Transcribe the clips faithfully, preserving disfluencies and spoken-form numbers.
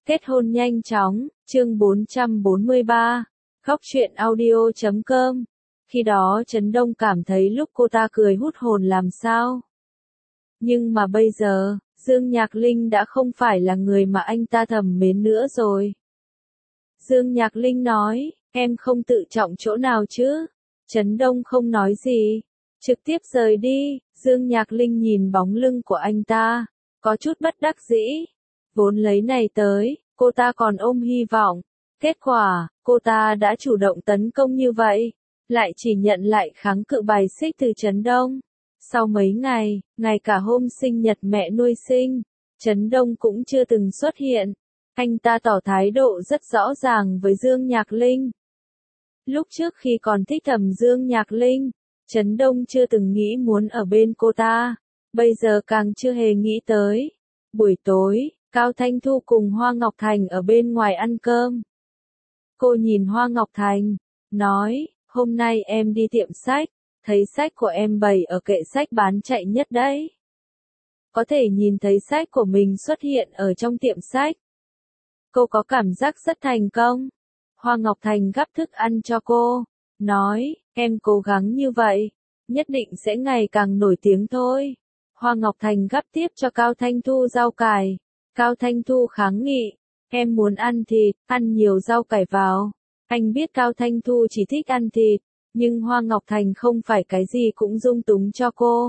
Kết hôn nhanh chóng, chương bốn trăm bốn mươi ba, khóc chuyện audio chấm com. Khi đó Trấn Đông cảm thấy lúc cô ta cười hút hồn làm sao. Nhưng mà bây giờ, Dương Nhạc Linh đã không phải là người mà anh ta thầm mến nữa rồi. Dương Nhạc Linh nói, em không tự trọng chỗ nào chứ? Trấn Đông không nói gì, trực tiếp rời đi. Dương Nhạc Linh nhìn bóng lưng của anh ta, có chút bất đắc dĩ. Vốn lấy này tới, cô ta còn ôm hy vọng. Kết quả, cô ta đã chủ động tấn công như vậy, lại chỉ nhận lại kháng cự bài xích từ Trấn Đông. Sau mấy ngày, ngay cả hôm sinh nhật mẹ nuôi sinh, Trấn Đông cũng chưa từng xuất hiện. Anh ta tỏ thái độ rất rõ ràng với Dương Nhạc Linh. Lúc trước khi còn thích thầm Dương Nhạc Linh, Trấn Đông chưa từng nghĩ muốn ở bên cô ta, bây giờ càng chưa hề nghĩ tới. Buổi tối, Cao Thanh Thu cùng Hoa Ngọc Thành ở bên ngoài ăn cơm. Cô nhìn Hoa Ngọc Thành, nói, hôm nay em đi tiệm sách, thấy sách của em bày ở kệ sách bán chạy nhất đấy. Có thể nhìn thấy sách của mình xuất hiện ở trong tiệm sách. Cô có cảm giác rất thành công. Hoa Ngọc Thành gắp thức ăn cho cô, nói, em cố gắng như vậy, nhất định sẽ ngày càng nổi tiếng thôi. Hoa Ngọc Thành gắp tiếp cho Cao Thanh Thu rau cải. Cao Thanh Thu kháng nghị, em muốn ăn thịt, ăn nhiều rau cải vào. Anh biết Cao Thanh Thu chỉ thích ăn thịt, nhưng Hoa Ngọc Thành không phải cái gì cũng dung túng cho cô.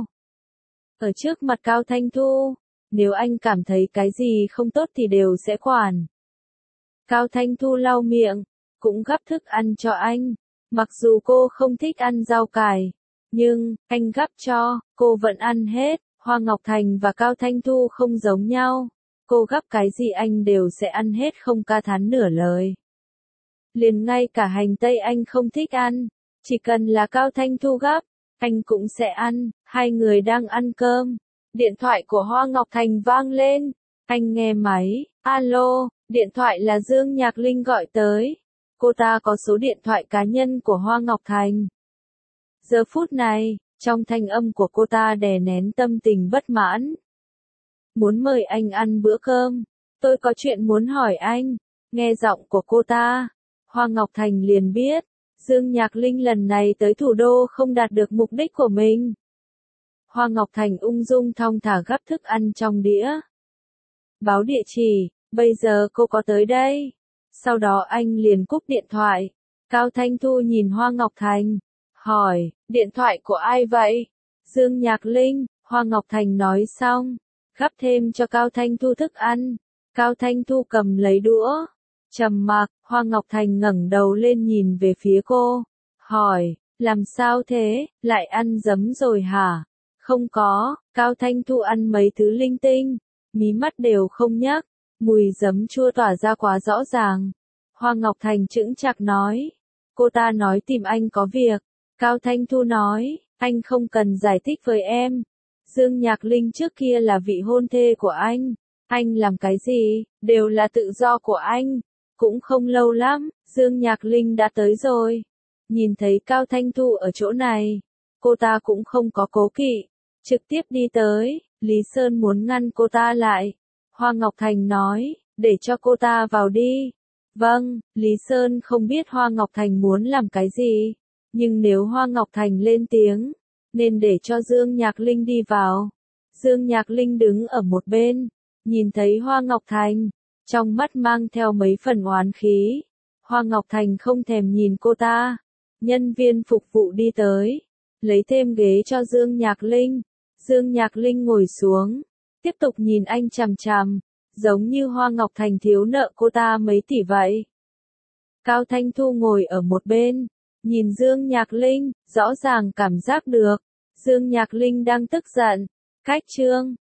Ở trước mặt Cao Thanh Thu, nếu anh cảm thấy cái gì không tốt thì đều sẽ quản. Cao Thanh Thu lau miệng, cũng gắp thức ăn cho anh. Mặc dù cô không thích ăn rau cải, nhưng, anh gắp cho, cô vẫn ăn hết. Hoa Ngọc Thành và Cao Thanh Thu không giống nhau. Cô gắp cái gì anh đều sẽ ăn hết không ca thán nửa lời. Liền ngay cả hành tây anh không thích ăn, chỉ cần là Cao Thanh Thu gắp, anh cũng sẽ ăn. Hai người đang ăn cơm, điện thoại của Hoa Ngọc Thành vang lên. Anh nghe máy, alo, điện thoại là Dương Nhạc Linh gọi tới. Cô ta có số điện thoại cá nhân của Hoa Ngọc Thành. Giờ phút này, trong thanh âm của cô ta đè nén tâm tình bất mãn. Muốn mời anh ăn bữa cơm, tôi có chuyện muốn hỏi anh. Nghe giọng của cô ta, Hoa Ngọc Thành liền biết, Dương Nhạc Linh lần này tới thủ đô không đạt được mục đích của mình. Hoa Ngọc Thành ung dung thong thả gắp thức ăn trong đĩa. Báo địa chỉ, bây giờ cô có tới đây. Sau đó anh liền cúp điện thoại. Cao Thanh Thu nhìn Hoa Ngọc Thành, hỏi, điện thoại của ai vậy? Dương Nhạc Linh. Hoa Ngọc Thành nói xong, gắp thêm cho Cao Thanh Thu thức ăn. Cao Thanh Thu cầm lấy đũa, trầm mặc. Hoa Ngọc Thành ngẩng đầu lên nhìn về phía cô, hỏi, làm sao thế, lại ăn giấm rồi hả? Không có. Cao Thanh Thu ăn mấy thứ linh tinh, mí mắt đều không nhấc, mùi giấm chua tỏa ra quá rõ ràng. Hoa Ngọc Thành chững chạc nói, cô ta nói tìm anh có việc. Cao Thanh Thu nói, anh không cần giải thích với em. Dương Nhạc Linh trước kia là vị hôn thê của anh. Anh làm cái gì, đều là tự do của anh. Cũng không lâu lắm, Dương Nhạc Linh đã tới rồi. Nhìn thấy Cao Thanh Thu ở chỗ này, cô ta cũng không có cố kỵ, trực tiếp đi tới. Lý Sơn muốn ngăn cô ta lại. Hoa Ngọc Thành nói, để cho cô ta vào đi. Vâng, Lý Sơn không biết Hoa Ngọc Thành muốn làm cái gì, nhưng nếu Hoa Ngọc Thành lên tiếng, nên để cho Dương Nhạc Linh đi vào. Dương Nhạc Linh đứng ở một bên, nhìn thấy Hoa Ngọc Thành, trong mắt mang theo mấy phần oán khí. Hoa Ngọc Thành không thèm nhìn cô ta. Nhân viên phục vụ đi tới, lấy thêm ghế cho Dương Nhạc Linh. Dương Nhạc Linh ngồi xuống, tiếp tục nhìn anh chằm chằm, giống như Hoa Ngọc Thành thiếu nợ cô ta mấy tỷ vậy. Cao Thanh Thu ngồi ở một bên, nhìn Dương Nhạc Linh, rõ ràng cảm giác được, Dương Nhạc Linh đang tức giận. Cách chương